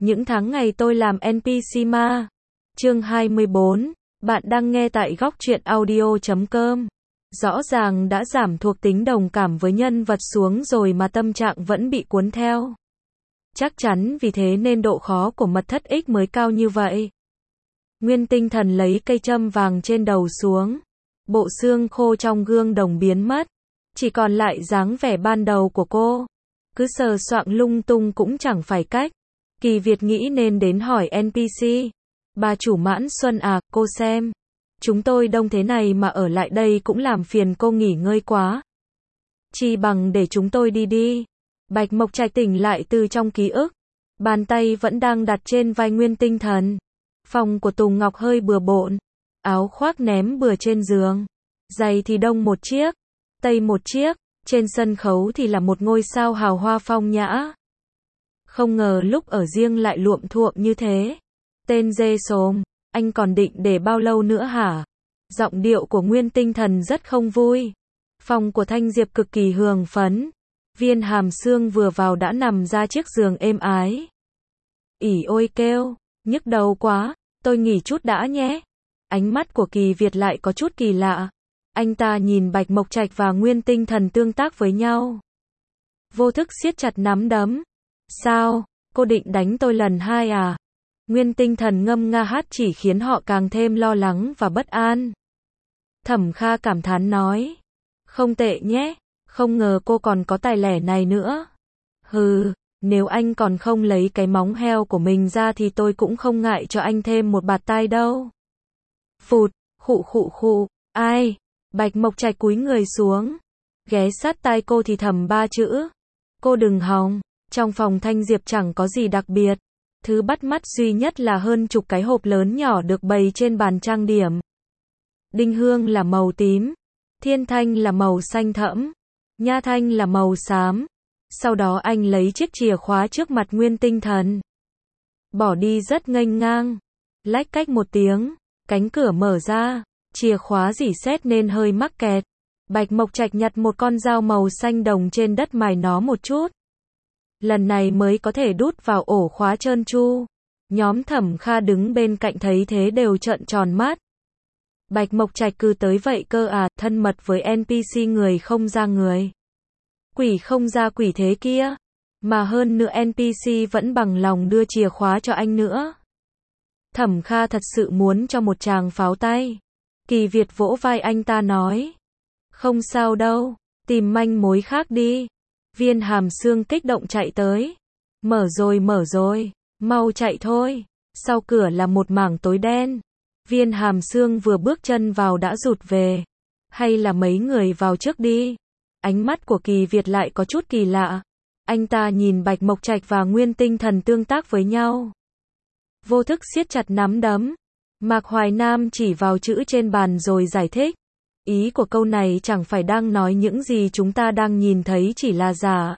Những tháng ngày tôi làm NPC ma. Chương 24. Bạn đang nghe tại góc truyện audio.com. Rõ ràng đã giảm thuộc tính đồng cảm với nhân vật xuống rồi mà tâm trạng vẫn bị cuốn theo. Chắc chắn vì thế nên độ khó của mật thất X mới cao như vậy. Nguyên Tinh Thần lấy cây châm vàng trên đầu xuống. Bộ xương khô trong gương đồng biến mất. Chỉ còn lại dáng vẻ ban đầu của cô. Cứ sờ soạng lung tung cũng chẳng phải cách. Kỳ Việt nghĩ nên đến hỏi NPC. Bà chủ Mãn Xuân à, cô xem. Chúng tôi đông thế này mà ở lại đây cũng làm phiền cô nghỉ ngơi quá. Chi bằng để chúng tôi đi đi. Bạch Mộc Trạch tỉnh lại từ trong ký ức. Bàn tay vẫn đang đặt trên vai Nguyên Tinh Thần. Phòng của Tùng Ngọc hơi bừa bộn. Áo khoác ném bừa trên giường. Giày thì đông một chiếc, tây một chiếc. Trên sân khấu thì là một ngôi sao hào hoa phong nhã. Không ngờ lúc ở riêng lại luộm thuộm như thế. Tên dê xồm, anh còn định để bao lâu nữa hả? Giọng điệu của Nguyên Tinh Thần rất không vui. Phòng của Thanh Diệp cực kỳ hưng phấn. Viên Hàm Xương vừa vào đã nằm ra chiếc giường êm ái. Ỉ ôi kêu, nhức đầu quá, tôi nghỉ chút đã nhé. Ánh mắt của Kỳ Việt lại có chút kỳ lạ. Anh ta nhìn Bạch Mộc Trạch và Nguyên Tinh Thần tương tác với nhau. Vô thức siết chặt nắm đấm. Sao, cô định đánh tôi lần hai à? Nguyên Tinh Thần ngâm nga hát chỉ khiến họ càng thêm lo lắng và bất an. Thẩm Kha cảm thán nói. Không tệ nhé, không ngờ cô còn có tài lẻ này nữa. Hừ, nếu anh còn không lấy cái móng heo của mình ra thì tôi cũng không ngại cho anh thêm một bạt tai đâu. Phụt, khụ, ai? Bạch Mộc Trạch cúi người xuống. Ghé sát tai cô thì thầm ba chữ. Cô đừng hòng, trong phòng Thanh Diệp chẳng có gì đặc biệt. Thứ bắt mắt duy nhất là hơn chục cái hộp lớn nhỏ được bày trên bàn trang điểm. Đinh hương là màu tím. Thiên thanh là màu xanh thẫm. Nha thanh là màu xám. Sau đó anh lấy chiếc chìa khóa trước mặt Nguyên Tinh Thần. Bỏ đi rất nghênh ngang. Lách cách một tiếng, cánh cửa mở ra. Chìa khóa rỉ sét nên hơi mắc kẹt. Bạch Mộc Trạch nhặt một con dao màu xanh đồng trên đất mài nó một chút. Lần này mới có thể đút vào ổ khóa trơn tru. Nhóm Thẩm Kha đứng bên cạnh thấy thế đều trợn tròn mắt. Bạch Mộc Trạch cứ tới vậy cơ à, thân mật với NPC người không ra người. Quỷ không ra quỷ thế kia. Mà hơn nữa NPC vẫn bằng lòng đưa chìa khóa cho anh nữa. Thẩm Kha thật sự muốn cho một tràng pháo tay. Kỳ Việt vỗ vai anh ta nói. Không sao đâu, tìm manh mối khác đi. Viên Hàm Xương kích động chạy tới. Mở rồi, mau chạy thôi. Sau cửa là một mảng tối đen. Viên Hàm Xương vừa bước chân vào đã rụt về. Hay là mấy người vào trước đi. Ánh mắt của Kỳ Việt lại có chút kỳ lạ. Anh ta nhìn Bạch Mộc Trạch và Nguyên Tinh Thần tương tác với nhau. Vô thức siết chặt nắm đấm. Mạc Hoài Nam chỉ vào chữ trên bàn rồi giải thích. Ý của câu này chẳng phải đang nói những gì chúng ta đang nhìn thấy chỉ là giả.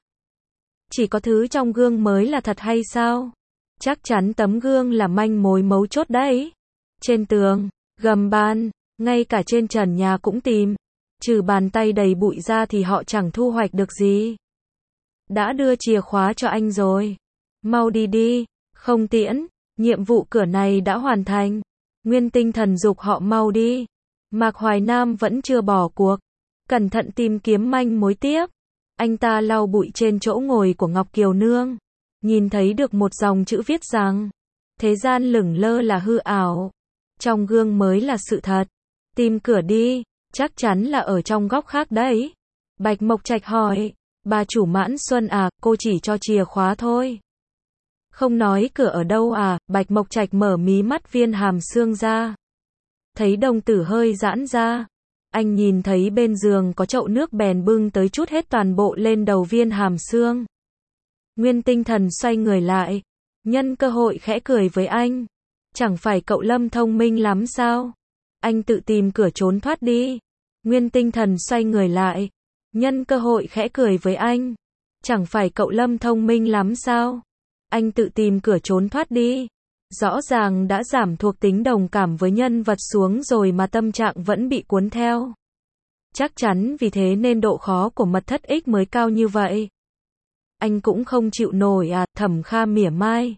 Chỉ có thứ trong gương mới là thật hay sao? Chắc chắn tấm gương là manh mối mấu chốt đấy. Trên tường, gầm bàn, ngay cả trên trần nhà cũng tìm. Trừ bàn tay đầy bụi ra thì họ chẳng thu hoạch được gì. Đã đưa chìa khóa cho anh rồi. Mau đi đi, không tiễn. Nhiệm vụ cửa này đã hoàn thành. Nguyên Tinh Thần giục họ mau đi. Mạc Hoài Nam vẫn chưa bỏ cuộc. Cẩn thận tìm kiếm manh mối tiếp. Anh ta lau bụi trên chỗ ngồi của Ngọc Kiều Nương. Nhìn thấy được một dòng chữ viết rằng. Thế gian lửng lơ là hư ảo. Trong gương mới là sự thật. Tìm cửa đi. Chắc chắn là ở trong góc khác đấy. Bạch Mộc Trạch hỏi. Bà chủ Mãn Xuân à, cô chỉ cho chìa khóa thôi. Không nói cửa ở đâu à? Bạch Mộc Trạch mở mí mắt Viên Hàm Xương ra. Thấy đồng tử hơi giãn ra. Anh nhìn thấy bên giường có chậu nước bèn bưng tới chút hết toàn bộ lên đầu Viên Hàm Xương. Nguyên Tinh Thần xoay người lại. Nhân cơ hội khẽ cười với anh. Chẳng phải cậu Lâm thông minh lắm sao? Anh tự tìm cửa trốn thoát đi. Nguyên Tinh Thần xoay người lại. Nhân cơ hội khẽ cười với anh. Chẳng phải cậu Lâm thông minh lắm sao? Anh tự tìm cửa trốn thoát đi. Rõ ràng đã giảm thuộc tính đồng cảm với nhân vật xuống rồi mà tâm trạng vẫn bị cuốn theo. Chắc chắn vì thế nên độ khó của mật thất X mới cao như vậy. Anh cũng không chịu nổi à? Thẩm Kha mỉa mai.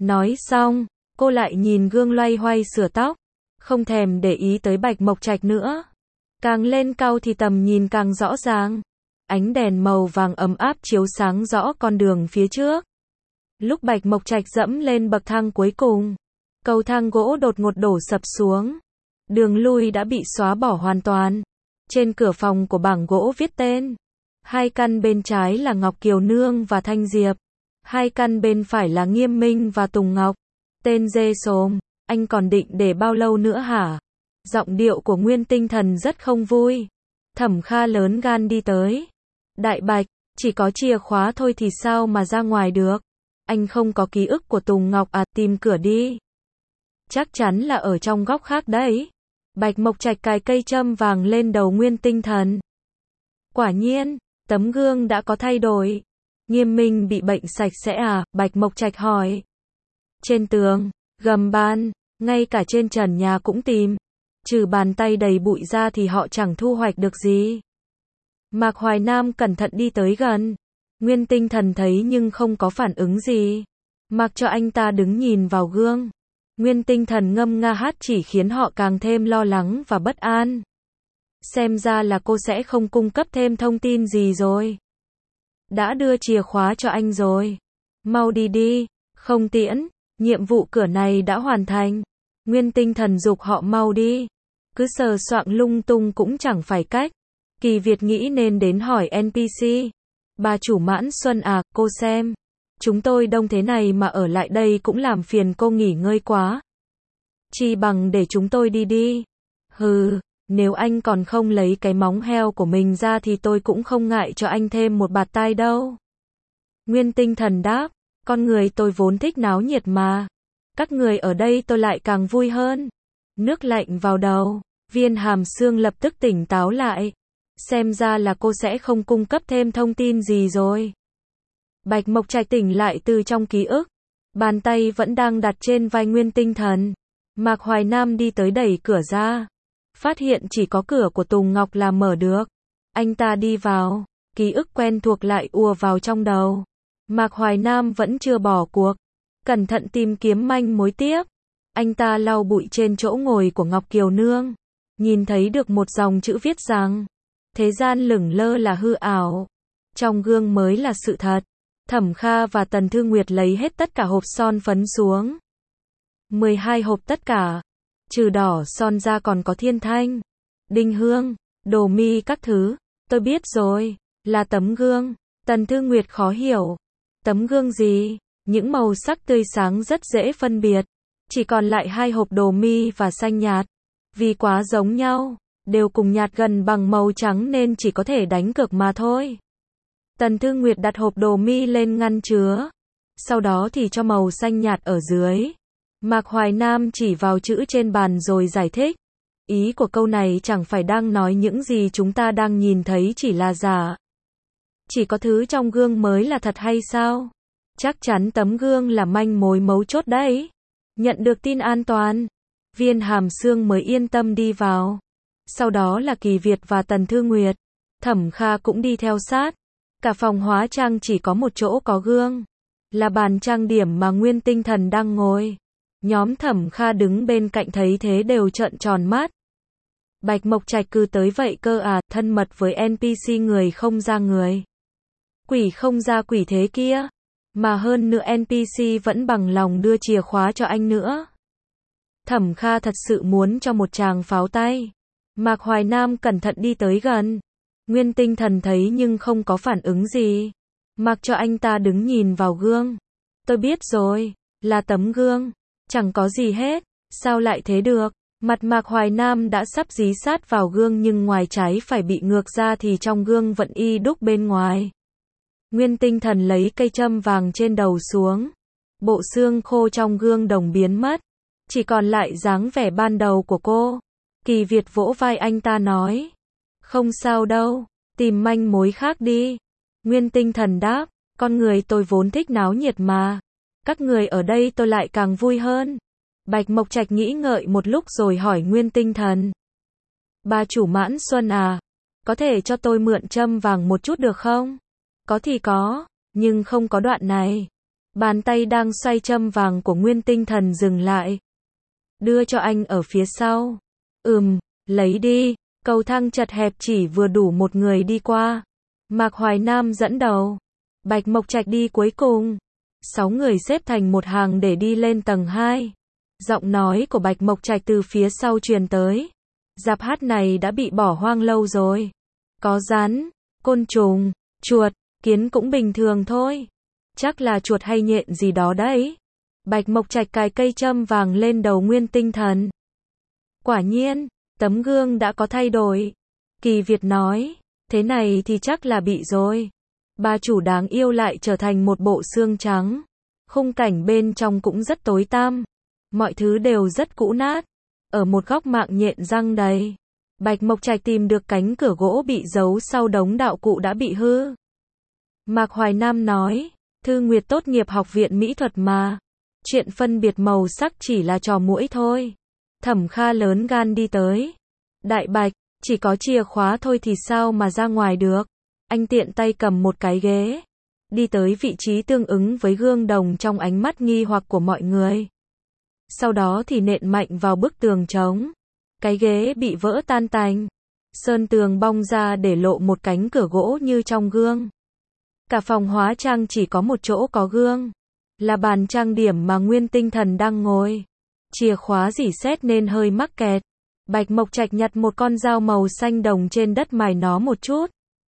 Nói xong, cô lại nhìn gương loay hoay sửa tóc, không thèm để ý tới Bạch Mộc Trạch nữa. Càng lên cao thì tầm nhìn càng rõ ràng. Ánh đèn màu vàng ấm áp chiếu sáng rõ con đường phía trước. Lúc Bạch Mộc Trạch dẫm lên bậc thang cuối cùng, cầu thang gỗ đột ngột đổ sập xuống. Đường lui đã bị xóa bỏ hoàn toàn. Trên cửa phòng của bảng gỗ viết tên. Hai căn bên trái là Ngọc Kiều Nương và Thanh Diệp. Hai căn bên phải là Nghiêm Minh và Tùng Ngọc. Tên dê xồm, anh còn định để bao lâu nữa hả? Giọng điệu của Nguyên Tinh Thần rất không vui. Thẩm Kha lớn gan đi tới. Đại Bạch, chỉ có chìa khóa thôi thì sao mà ra ngoài được? Anh không có ký ức của Tùng Ngọc à, tìm cửa đi. Chắc chắn là ở trong góc khác đấy. Bạch Mộc Trạch cài cây châm vàng lên đầu Nguyên Tinh Thần. Quả nhiên, tấm gương đã có thay đổi. Nghiêm Minh bị bệnh sạch sẽ à? Bạch Mộc Trạch hỏi. Trên tường, gầm bàn, ngay cả trên trần nhà cũng tìm. Trừ bàn tay đầy bụi ra thì họ chẳng thu hoạch được gì. Mạc Hoài Nam cẩn thận đi tới gần. Nguyên Tinh Thần thấy nhưng không có phản ứng gì. Mặc cho anh ta đứng nhìn vào gương. Nguyên Tinh Thần ngâm nga hát chỉ khiến họ càng thêm lo lắng và bất an. Xem ra là cô sẽ không cung cấp thêm thông tin gì rồi. Đã đưa chìa khóa cho anh rồi. Mau đi đi, không tiễn, nhiệm vụ cửa này đã hoàn thành. Nguyên Tinh Thần giục họ mau đi. Cứ sờ soạng lung tung cũng chẳng phải cách. Kỳ Việt nghĩ nên đến hỏi NPC. Bà chủ Mãn Xuân à, cô xem. Chúng tôi đông thế này mà ở lại đây cũng làm phiền cô nghỉ ngơi quá. Chi bằng để chúng tôi đi đi. Hừ, nếu anh còn không lấy cái móng heo của mình ra thì tôi cũng không ngại cho anh thêm một bạt tai đâu. Nguyên Tinh Thần đáp, con người tôi vốn thích náo nhiệt mà. Các người ở đây tôi lại càng vui hơn. Nước lạnh vào đầu, Viên Hàm Xương lập tức tỉnh táo lại. Xem ra là cô sẽ không cung cấp thêm thông tin gì rồi. Bạch Mộc Trạch tỉnh lại từ trong ký ức. Bàn tay vẫn đang đặt trên vai Nguyên Tinh Thần. Mạc Hoài Nam đi tới đẩy cửa ra. Phát hiện chỉ có cửa của Tùng Ngọc là mở được. Anh ta đi vào. Ký ức quen thuộc lại ùa vào trong đầu. Mạc Hoài Nam vẫn chưa bỏ cuộc. Cẩn thận tìm kiếm manh mối tiếp. Anh ta lau bụi trên chỗ ngồi của Ngọc Kiều Nương. Nhìn thấy được một dòng chữ viết rằng thế gian lửng lơ là hư ảo. Trong gương mới là sự thật. Thẩm Kha và Tần Thư Nguyệt lấy hết tất cả hộp son phấn xuống. 12 hộp tất cả. Trừ đỏ son ra còn có thiên thanh, đinh hương, đồ mi các thứ. Tôi biết rồi, là tấm gương. Tần Thư Nguyệt khó hiểu. Tấm gương gì? Những màu sắc tươi sáng rất dễ phân biệt. Chỉ còn lại 2 hộp đồ mi và xanh nhạt. Vì quá giống nhau, đều cùng nhạt gần bằng màu trắng nên chỉ có thể đánh cược mà thôi. Tần Thư Nguyệt đặt hộp đồ mi lên ngăn chứa. Sau đó thì cho màu xanh nhạt ở dưới. Mạc Hoài Nam chỉ vào chữ trên bàn rồi giải thích. Ý của câu này chẳng phải đang nói những gì chúng ta đang nhìn thấy chỉ là giả. Chỉ có thứ trong gương mới là thật hay sao? Chắc chắn tấm gương là manh mối mấu chốt đấy. Nhận được tin an toàn, Viên Hàm Xương mới yên tâm đi vào. Sau đó là Kỳ Việt và Tần Thư Nguyệt. Thẩm Kha cũng đi theo sát. Cả phòng hóa trang chỉ có một chỗ có gương. Là bàn trang điểm mà Nguyên Tinh Thần đang ngồi. Nhóm Thẩm Kha đứng bên cạnh thấy thế đều trợn tròn mắt. Bạch Mộc Trạch cứ tới vậy cơ à, thân mật với NPC người không ra người. Quỷ không ra quỷ thế kia. Mà hơn nữa NPC vẫn bằng lòng đưa chìa khóa cho anh nữa. Thẩm Kha thật sự muốn cho một tràng pháo tay. Mạc Hoài Nam cẩn thận đi tới gần. Nguyên Tinh Thần thấy nhưng không có phản ứng gì. Mặc cho anh ta đứng nhìn vào gương. Tôi biết rồi, là tấm gương. Chẳng có gì hết, sao lại thế được? Mặt Mạc Hoài Nam đã sắp dí sát vào gương nhưng ngoài trái phải bị ngược ra thì trong gương vẫn y đúc bên ngoài. Nguyên Tinh Thần lấy cây châm vàng trên đầu xuống. Bộ xương khô trong gương đồng biến mất. Chỉ còn lại dáng vẻ ban đầu của cô. Kỳ Việt vỗ vai anh ta nói. Không sao đâu, tìm manh mối khác đi. Nguyên Tinh Thần đáp, con người tôi vốn thích náo nhiệt mà. Các người ở đây tôi lại càng vui hơn. Bạch Mộc Trạch nghĩ ngợi một lúc rồi hỏi Nguyên Tinh Thần. Bà chủ Mãn Xuân à, có thể cho tôi mượn châm vàng một chút được không? Có thì có, nhưng không có đoạn này. Bàn tay đang xoay châm vàng của Nguyên Tinh Thần dừng lại. Đưa cho anh ở phía sau. Lấy đi. Cầu thang chật hẹp chỉ vừa đủ một người đi qua. Mạc Hoài Nam dẫn đầu. Bạch Mộc Trạch đi cuối cùng. 6 người xếp thành một hàng để đi lên tầng 2. Giọng nói của Bạch Mộc Trạch từ phía sau truyền tới. Rạp hát này đã bị bỏ hoang lâu rồi. Có rắn, côn trùng, chuột, kiến cũng bình thường thôi. Chắc là chuột hay nhện gì đó đấy. Bạch Mộc Trạch cài cây châm vàng lên đầu Nguyên Tinh Thần. Quả nhiên, tấm gương đã có thay đổi. Kỳ Việt nói, thế này thì chắc là bị rồi. Bà chủ đáng yêu lại trở thành một bộ xương trắng. Khung cảnh bên trong cũng rất tối tăm. Mọi thứ đều rất cũ nát. Ở một góc mạng nhện răng đầy. Bạch Mộc Trạch tìm được cánh cửa gỗ bị giấu sau đống đạo cụ đã bị hư. Mạc Hoài Nam nói, Thư Nguyệt tốt nghiệp học viện mỹ thuật mà. Chuyện phân biệt màu sắc chỉ là trò muỗi thôi. Thẩm Kha lớn gan đi tới. Đại Bạch, chỉ có chìa khóa thôi thì sao mà ra ngoài được. Anh tiện tay cầm một cái ghế. Đi tới vị trí tương ứng với gương đồng trong ánh mắt nghi hoặc của mọi người. Sau đó thì nện mạnh vào bức tường trống. Cái ghế bị vỡ tan tành. Sơn tường bong ra để lộ một cánh cửa gỗ như trong gương. Cả phòng hóa trang chỉ có một chỗ có gương. Là bàn trang điểm mà Nguyên Tinh Thần đang ngồi. Chìa khóa rỉ sét nên hơi mắc kẹt. Bạch Mộc Trạch nhặt một con dao màu xanh đồng trên đất mài nó một chút.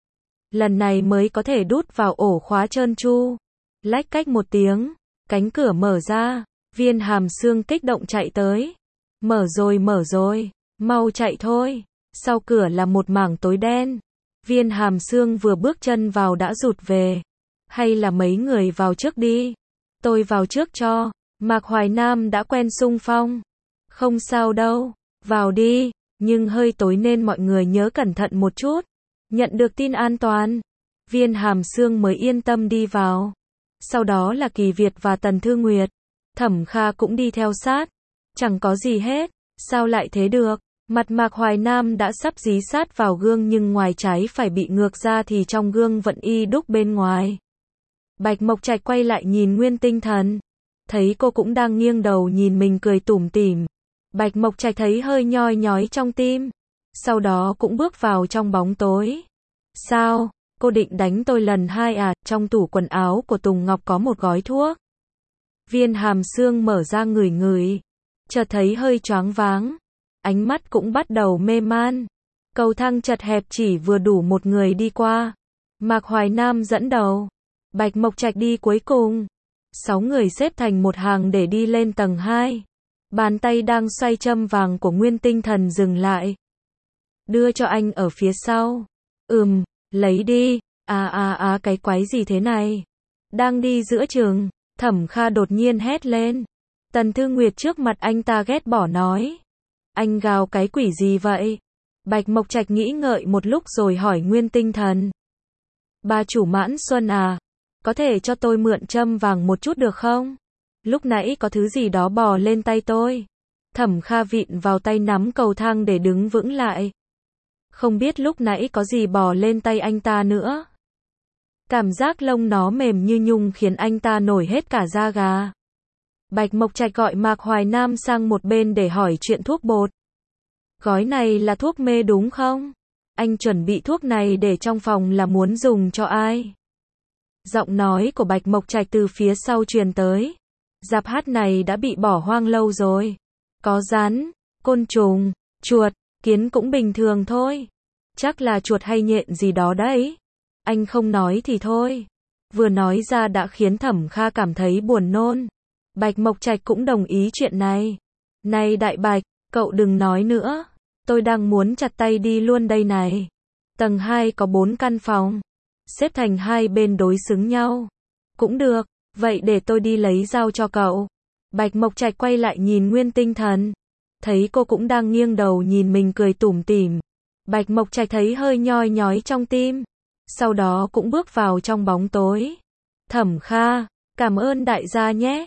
Lần này mới có thể đút vào ổ khóa trơn tru. Lách cách một tiếng. Cánh cửa mở ra. Viên Hàm Xương kích động chạy tới. Mở rồi. Mau chạy thôi. Sau cửa là một mảng tối đen. Viên Hàm Xương vừa bước chân vào đã rụt về. Hay là mấy người vào trước đi. Tôi vào trước cho. Mạc Hoài Nam đã quen xung phong. Không sao đâu. Vào đi. Nhưng hơi tối nên mọi người nhớ cẩn thận một chút. Nhận được tin an toàn. Viên Hàm Xương mới yên tâm đi vào. Sau đó là Kỳ Việt và Tần Thư Nguyệt. Thẩm Kha cũng đi theo sát. Chẳng có gì hết. Sao lại thế được? Mặt Mạc Hoài Nam đã sắp dí sát vào gương nhưng ngoài trái phải bị ngược ra thì trong gương vẫn y đúc bên ngoài. Bạch Mộc Trạch quay lại nhìn Nguyên Tinh Thần. Thấy cô cũng đang nghiêng đầu nhìn mình cười tủm tỉm. Bạch Mộc Trạch thấy hơi nhoi nhói trong tim. Sau đó cũng bước vào trong bóng tối. Sao? Cô định đánh tôi lần 2 à? Trong tủ quần áo của Tùng Ngọc có một gói thuốc. Viên Hàm Xương mở ra ngửi. Chợt thấy hơi choáng váng. Ánh mắt cũng bắt đầu mê man. Cầu thang chật hẹp chỉ vừa đủ một người đi qua. Mạc Hoài Nam dẫn đầu. Bạch Mộc Trạch đi cuối cùng. 6 người xếp thành một hàng để đi lên tầng 2. Bàn tay đang xoay châm vàng của Nguyên Tinh Thần dừng lại. Đưa cho anh ở phía sau. Lấy đi. Cái quái gì thế này? Đang đi giữa trường, Thẩm Kha đột nhiên hét lên. Tần Thư Nguyệt trước mặt anh ta ghét bỏ nói. Anh gào cái quỷ gì vậy? Bạch Mộc Trạch nghĩ ngợi một lúc rồi hỏi Nguyên Tinh Thần. Bà chủ Mãn Xuân à? Có thể cho tôi mượn châm vàng một chút được không? Lúc nãy có thứ gì đó bò lên tay tôi. Thẩm Kha vịn vào tay nắm cầu thang để đứng vững lại. Không biết lúc nãy có gì bò lên tay anh ta nữa. Cảm giác lông nó mềm như nhung khiến anh ta nổi hết cả da gà. Bạch Mộc Trạch gọi Mạc Hoài Nam sang một bên để hỏi chuyện thuốc bột. Gói này là thuốc mê đúng không? Anh chuẩn bị thuốc này để trong phòng là muốn dùng cho ai? Giọng nói của Bạch Mộc Trạch từ phía sau truyền tới. Rạp hát này đã bị bỏ hoang lâu rồi. Có rắn, côn trùng, chuột, kiến cũng bình thường thôi. Chắc là chuột hay nhện gì đó đấy. Anh không nói thì thôi. Vừa nói ra đã khiến Thẩm Kha cảm thấy buồn nôn. Bạch Mộc Trạch cũng đồng ý chuyện này. Này Đại Bạch, cậu đừng nói nữa. Tôi đang muốn chặt tay đi luôn đây này. Tầng 2 có 4 căn phòng. Xếp thành hai bên đối xứng nhau. Cũng được, vậy để tôi đi lấy dao cho cậu. Bạch Mộc Trạch quay lại nhìn Nguyên Tinh Thần. Thấy cô cũng đang nghiêng đầu nhìn mình cười tủm tỉm. Bạch Mộc Trạch thấy hơi nhoi nhói trong tim. Sau đó cũng bước vào trong bóng tối. Thẩm Kha, cảm ơn đại gia nhé.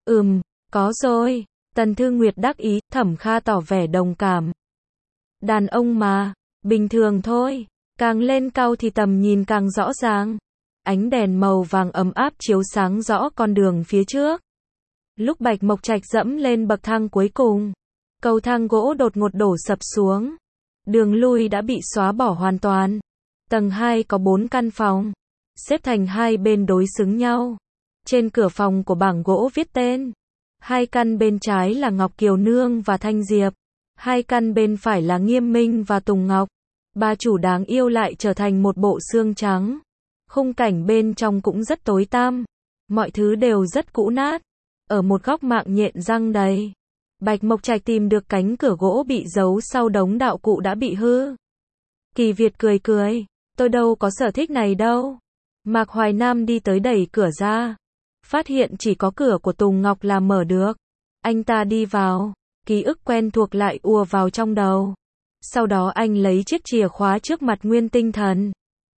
Có rồi. Tần Thư Nguyệt đắc ý, Thẩm Kha tỏ vẻ đồng cảm. Đàn ông mà, bình thường thôi. Càng lên cao thì tầm nhìn càng rõ ràng. Ánh đèn màu vàng ấm áp chiếu sáng rõ con đường phía trước. Lúc Bạch Mộc Trạch dẫm lên bậc thang cuối cùng, cầu thang gỗ đột ngột đổ sập xuống. Đường lui đã bị xóa bỏ hoàn toàn. Tầng 2 có 4 căn phòng, xếp thành hai bên đối xứng nhau. Trên cửa phòng của bảng gỗ viết tên. Hai căn bên trái là Ngọc Kiều Nương và Thanh Diệp. Hai căn bên phải là Nghiêm Minh và Tùng Ngọc. Ba chủ đáng yêu lại trở thành một bộ xương trắng. Khung cảnh bên trong cũng rất tối tăm. Mọi thứ đều rất cũ nát. Ở một góc mạng nhện răng đầy. Bạch Mộc Trạch tìm được cánh cửa gỗ bị giấu sau đống đạo cụ đã bị hư. Kỳ Việt cười cười. Tôi đâu có sở thích này đâu. Mạc Hoài Nam đi tới đẩy cửa ra. Phát hiện chỉ có cửa của Tùng Ngọc là mở được. Anh ta đi vào. Ký ức quen thuộc lại ùa vào trong đầu. Sau đó anh lấy chiếc chìa khóa trước mặt Nguyên Tinh Thần.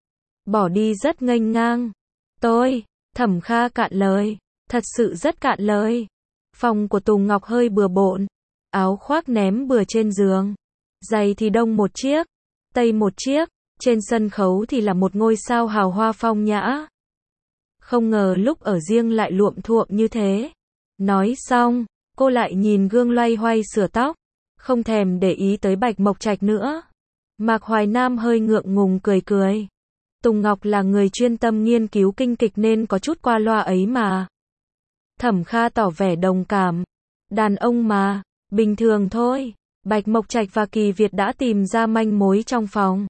Bỏ đi rất nghênh ngang. Thẩm Kha cạn lời. Thật sự rất cạn lời. Phòng của Tùng Ngọc hơi bừa bộn. Áo khoác ném bừa trên giường. Giày thì đông một chiếc, tây một chiếc. Trên sân khấu thì là một ngôi sao hào hoa phong nhã. Không ngờ lúc ở riêng lại luộm thuộm như thế. Nói xong, cô lại nhìn gương loay hoay sửa tóc. Không thèm để ý tới Bạch Mộc Trạch nữa. Mạc Hoài Nam hơi ngượng ngùng cười cười. Tùng Ngọc là người chuyên tâm nghiên cứu kinh kịch nên có chút qua loa ấy mà. Thẩm Kha tỏ vẻ đồng cảm. Đàn ông mà, bình thường thôi. Bạch Mộc Trạch và Kỳ Việt đã tìm ra manh mối trong phòng.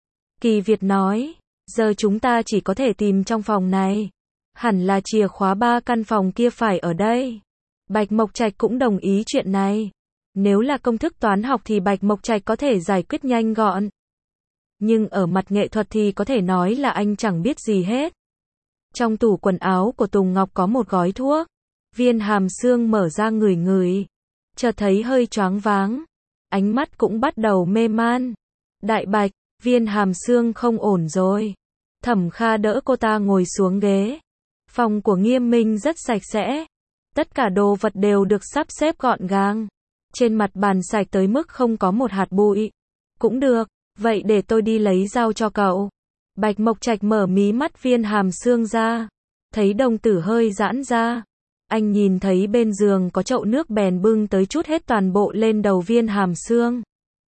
Kỳ Việt nói, giờ chúng ta chỉ có thể tìm trong phòng này. Hẳn là chìa khóa 3 căn phòng kia phải ở đây. Bạch Mộc Trạch cũng đồng ý chuyện này. Nếu là công thức toán học thì Bạch Mộc Trạch có thể giải quyết nhanh gọn. Nhưng ở mặt nghệ thuật thì có thể nói là anh chẳng biết gì hết. Trong tủ quần áo của Tùng Ngọc có một gói thuốc. Viên Hàm Xương mở ra ngửi ngửi. Chợt thấy hơi choáng váng. Ánh mắt cũng bắt đầu mê man. Đại Bạch, Viên Hàm Xương không ổn rồi. Thẩm Kha đỡ cô ta ngồi xuống ghế. Phòng của Nghiêm Minh rất sạch sẽ. Tất cả đồ vật đều được sắp xếp gọn gàng. Trên mặt bàn sạch tới mức không có một hạt bụi. Cũng được, vậy để tôi đi lấy dao cho cậu. Bạch Mộc Trạch mở mí mắt Viên Hàm Xương ra. Thấy đồng tử hơi giãn ra. Anh nhìn thấy bên giường có chậu nước bèn bưng tới chút hết toàn bộ lên đầu Viên Hàm Xương.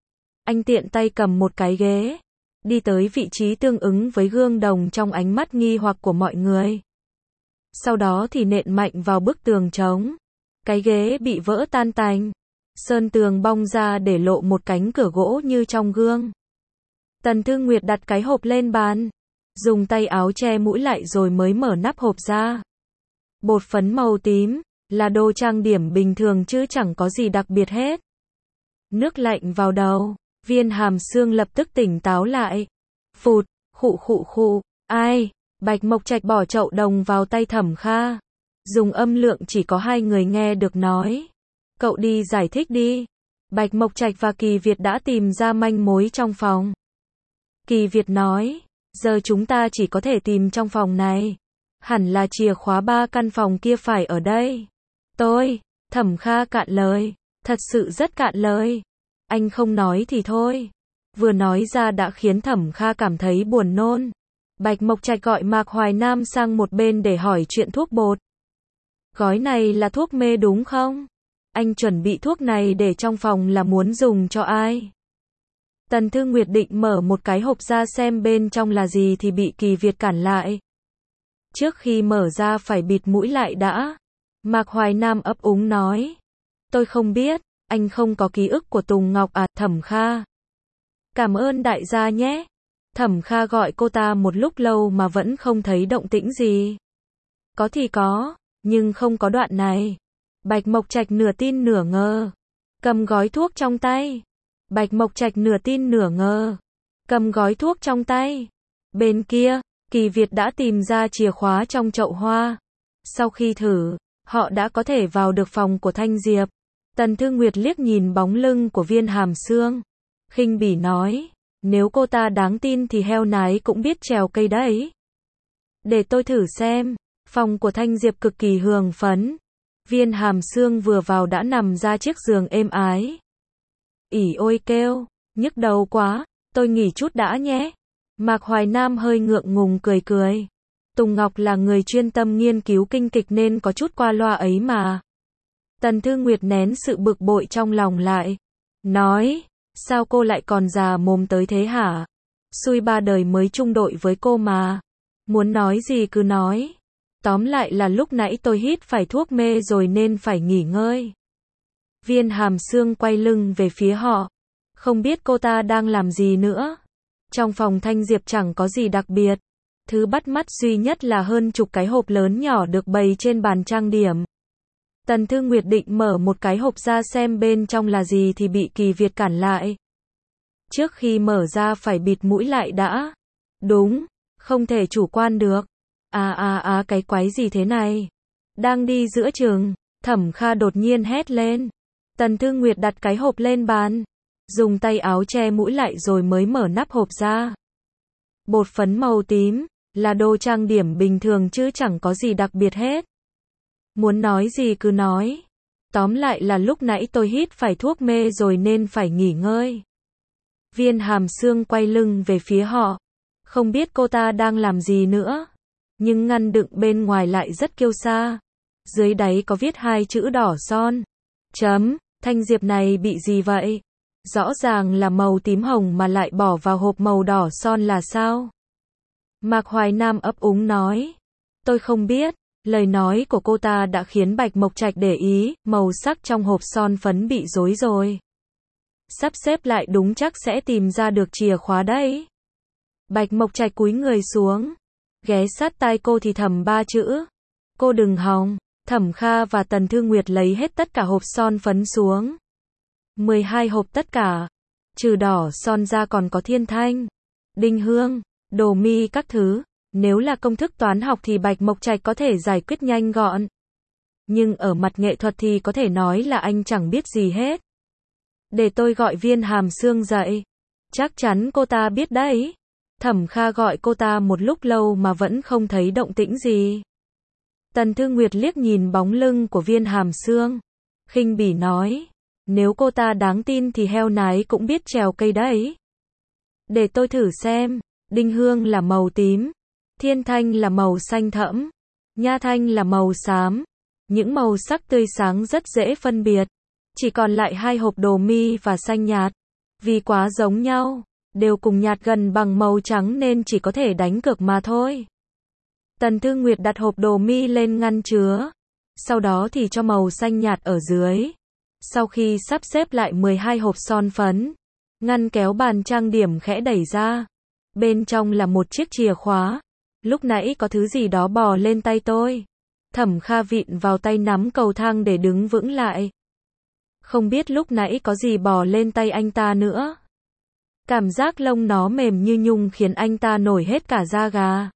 Anh tiện tay cầm một cái ghế. Đi tới vị trí tương ứng với gương đồng trong ánh mắt nghi hoặc của mọi người. Sau đó thì nện mạnh vào bức tường trống. Cái ghế bị vỡ tan tành. Sơn tường bong ra để lộ một cánh cửa gỗ như trong gương. Tần Thư Nguyệt đặt cái hộp lên bàn. Dùng tay áo che mũi lại rồi mới mở nắp hộp ra. Bột phấn màu tím. Là đồ trang điểm bình thường chứ chẳng có gì đặc biệt hết. Nước lạnh vào đầu. Viên Hàm Xương lập tức tỉnh táo lại. Phụt, khụ. Ai? Bạch Mộc Trạch bỏ chậu đồng vào tay Thẩm Kha. Dùng âm lượng chỉ có hai người nghe được nói. Cậu đi giải thích đi. Bạch Mộc Trạch và Kỳ Việt đã tìm ra manh mối trong phòng. Kỳ Việt nói, giờ chúng ta chỉ có thể tìm trong phòng này. Hẳn là chìa khóa 3 căn phòng kia phải ở đây. Thẩm Kha cạn lời. Thật sự rất cạn lời. Anh không nói thì thôi. Vừa nói ra đã khiến Thẩm Kha cảm thấy buồn nôn. Bạch Mộc Trạch gọi Mạc Hoài Nam sang một bên để hỏi chuyện thuốc bột. Gói này là thuốc mê đúng không? Anh chuẩn bị thuốc này để trong phòng là muốn dùng cho ai? Tần Thư Nguyệt định mở một cái hộp ra xem bên trong là gì thì bị Kỳ Việt cản lại. Trước khi mở ra phải bịt mũi lại đã. Mạc Hoài Nam ấp úng nói. Tôi không biết, anh không có ký ức của Tùng Ngọc à, Thẩm Kha. Cảm ơn đại gia nhé. Thẩm Kha gọi cô ta một lúc lâu mà vẫn không thấy động tĩnh gì. Có thì có, nhưng không có đoạn này. Bạch Mộc Trạch nửa tin nửa ngờ. Cầm gói thuốc trong tay. Bạch Mộc Trạch nửa tin nửa ngờ. Cầm gói thuốc trong tay. Bên kia, Kỳ Việt đã tìm ra chìa khóa trong chậu hoa. Sau khi thử, họ đã có thể vào được phòng của Thanh Diệp. Tần Thư Nguyệt liếc nhìn bóng lưng của Viên Hàm Xương. Khinh bỉ nói, nếu cô ta đáng tin thì heo nái cũng biết trèo cây đấy. Để tôi thử xem. Phòng của Thanh Diệp cực kỳ hưng phấn. Viên Hàm Xương vừa vào đã nằm ra chiếc giường êm ái. Ỉ ôi kêu, nhức đầu quá, tôi nghỉ chút đã nhé. Mạc Hoài Nam hơi ngượng ngùng cười cười. Tùng Ngọc là người chuyên tâm nghiên cứu kinh kịch nên có chút qua loa ấy mà. Tần Thư Nguyệt nén sự bực bội trong lòng lại. Nói, sao cô lại còn già mồm tới thế hả? Xui ba đời mới chung đội với cô mà. Muốn nói gì cứ nói. Tóm lại là lúc nãy tôi hít phải thuốc mê rồi nên phải nghỉ ngơi. Viên Hàm Sương quay lưng về phía họ. Không biết cô ta đang làm gì nữa. Trong phòng Thanh Diệp chẳng có gì đặc biệt. Thứ bắt mắt duy nhất là hơn chục cái hộp lớn nhỏ được bày trên bàn trang điểm. Tần Thư Nguyệt định mở một cái hộp ra xem bên trong là gì thì bị Kỳ Việt cản lại. Trước khi mở ra phải bịt mũi lại đã. Đúng, không thể chủ quan được. Cái quái gì thế này? Đang đi giữa trường, Thẩm Kha đột nhiên hét lên. Tần Thư Nguyệt đặt cái hộp lên bàn, dùng tay áo che mũi lại rồi mới mở nắp hộp ra. Bột phấn màu tím, là đồ trang điểm bình thường chứ chẳng có gì đặc biệt hết. Muốn nói gì cứ nói. Tóm lại là lúc nãy tôi hít phải thuốc mê rồi nên phải nghỉ ngơi. Viên Hàm Sương quay lưng về phía họ. Không biết cô ta đang làm gì nữa. Nhưng ngăn đựng bên ngoài lại rất kiêu sa. Dưới đáy có viết 2 chữ đỏ son. Chấm, Thanh Diệp này bị gì vậy? Rõ ràng là màu tím hồng mà lại bỏ vào hộp màu đỏ son là sao? Mạc Hoài Nam ấp úng nói. Tôi không biết. Lời nói của cô ta đã khiến Bạch Mộc Trạch để ý, màu sắc trong hộp son phấn bị rối rồi. Sắp xếp lại đúng chắc sẽ tìm ra được chìa khóa đấy. Bạch Mộc Trạch cúi người xuống, ghé sát tai cô thì thầm 3 chữ. Cô đừng hòng. Thẩm Kha và Tần Thư Nguyệt lấy hết tất cả hộp son phấn xuống. 12 hộp tất cả. Trừ đỏ son ra còn có Thiên Thanh, Đinh Hương, Đồ Mi các thứ. Nếu là công thức toán học thì Bạch Mộc Trạch có thể giải quyết nhanh gọn. Nhưng ở mặt nghệ thuật thì có thể nói là anh chẳng biết gì hết. Để tôi gọi Viên Hàm Sương dậy. Chắc chắn cô ta biết đấy. Thẩm Kha gọi cô ta một lúc lâu mà vẫn không thấy động tĩnh gì. Tần Thư Nguyệt liếc nhìn bóng lưng của Viên Hàm Sương, khinh bỉ nói. Nếu cô ta đáng tin thì heo nái cũng biết trèo cây đấy. Để tôi thử xem. Đinh Hương là màu tím. Thiên Thanh là màu xanh thẫm. Nha Thanh là màu xám. Những màu sắc tươi sáng rất dễ phân biệt. Chỉ còn lại 2 hộp Đồ Mi và xanh nhạt. Vì quá giống nhau, đều cùng nhạt gần bằng màu trắng nên chỉ có thể đánh cược mà thôi. Tần Thư Nguyệt đặt hộp Đồ Mi lên ngăn chứa. Sau đó thì cho màu xanh nhạt ở dưới. Sau khi sắp xếp lại 12 hộp son phấn, ngăn kéo bàn trang điểm khẽ đẩy ra. Bên trong là một chiếc chìa khóa. Lúc nãy có thứ gì đó bò lên tay tôi. Thẩm Kha vịn vào tay nắm cầu thang để đứng vững lại. Không biết lúc nãy có gì bò lên tay anh ta nữa. Cảm giác lông nó mềm như nhung khiến anh ta nổi hết cả da gà.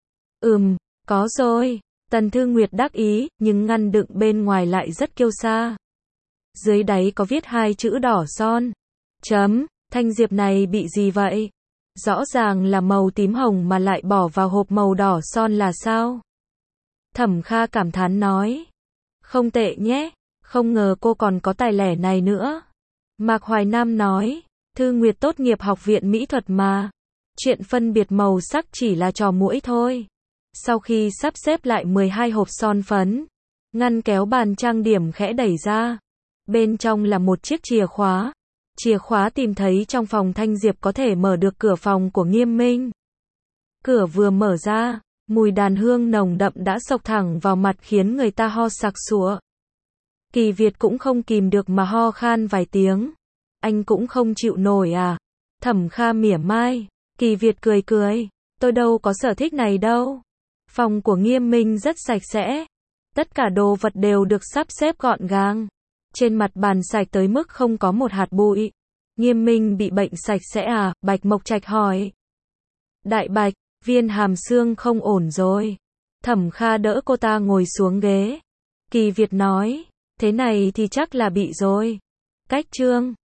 Có rồi. Tần Thư Nguyệt đắc ý, nhưng ngăn đựng bên ngoài lại rất kiêu sa. Dưới đáy có viết 2 chữ đỏ son. Chấm, Thanh Diệp này bị gì vậy? Rõ ràng là màu tím hồng mà lại bỏ vào hộp màu đỏ son là sao? Thẩm Kha cảm thán nói. Không tệ nhé, không ngờ cô còn có tài lẻ này nữa. Mạc Hoài Nam nói. Thư Nguyệt tốt nghiệp học viện mỹ thuật mà. Chuyện phân biệt màu sắc chỉ là trò muỗi thôi. Sau khi sắp xếp lại 12 hộp son phấn, ngăn kéo bàn trang điểm khẽ đẩy ra. Bên trong là một chiếc chìa khóa. Chìa khóa tìm thấy trong phòng Thanh Diệp có thể mở được cửa phòng của Nghiêm Minh. Cửa vừa mở ra, mùi đàn hương nồng đậm đã xộc thẳng vào mặt khiến người ta ho sặc sụa. Kỳ Việt cũng không kìm được mà ho khan vài tiếng. Anh cũng không chịu nổi à? Thẩm Kha mỉa mai. Kỳ Việt cười cười. Tôi đâu có sở thích này đâu. Phòng của Nghiêm Minh rất sạch sẽ. Tất cả đồ vật đều được sắp xếp gọn gàng. Trên mặt bàn sạch tới mức không có một hạt bụi. Nghiêm Minh bị bệnh sạch sẽ à? Bạch Mộc Trạch hỏi. Đại Bạch, Viên Hàm Sương không ổn rồi. Thẩm Kha đỡ cô ta ngồi xuống ghế. Kỳ Việt nói. Thế này thì chắc là bị rồi. Cách chương